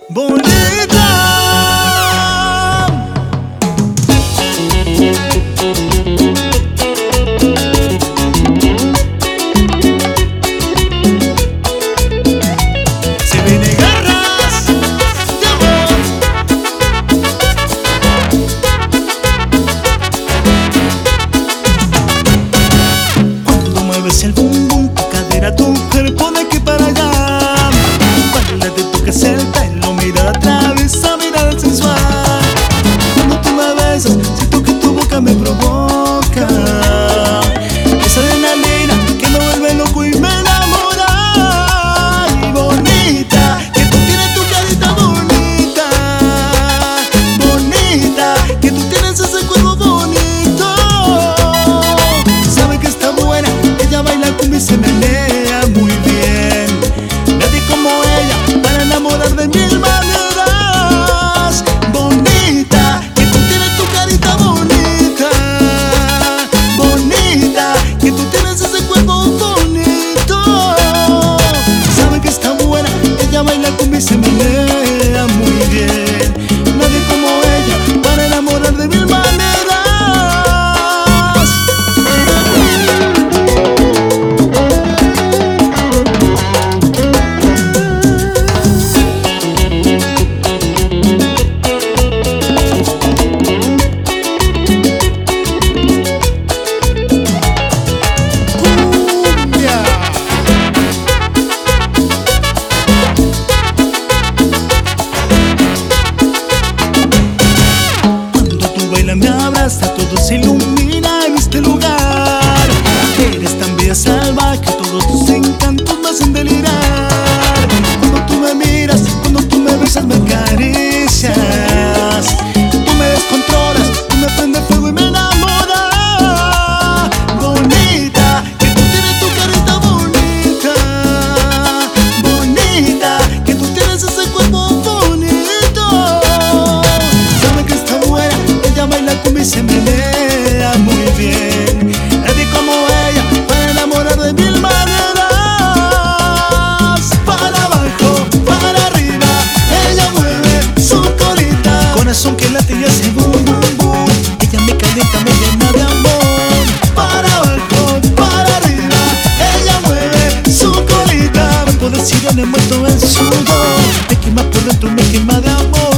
bonita. Se vienen garras de amor. Cuando mueves el bum bum, tu cadera, tu cuerpo de aquí para allá. Baila, te tocas el pelo, mirada atraviesa, mirada sensual. Cuando tú me besas, siento que tu boca me provoca. Esa adrenalina que me vuelve loco y me enamora. Y bonita, que tú tienes tu carita bonita. Bonita, que tú tienes ese cuerpo bonito. Sabe que está buena, ella baila cumbia y se menea muy bien. Nadie como ella para enamorar de mil maneras. Bonita, que tú tienes tu carita bonita. Bonita, que tú tienes ese cuerpo bonito. Sabe que está buena, ella baila cumbia y se menea muy bien. Nadie como ella para enamorar de mil maneras. Cuando tú bailas me abraza, todo se ilumina en este lugar. Eres tan bella, salvaje, todos tus encantos me hacen delirar. Cuando tú me miras, cuando tú me besas, me acaricias. Tú me descontrolas, tú me prendes fuego y me enamoras. Bonita, que tú tienes tu carita bonita. Bonita, que tú tienes ese cuerpo bonito. Sabe que está buena, ella baila cumbia y se menea muy bien. Nadie como ella para enamorar de mil maneras. Para abajo, para arriba, ella mueve su colita. Corazón que late y hace boom, boom, boom. Ella me calienta, me llena de amor. Para abajo, para arriba, ella mueve su colita. Cuerpo de sirena envuelto en sudor, me quema por dentro, me quema de amor.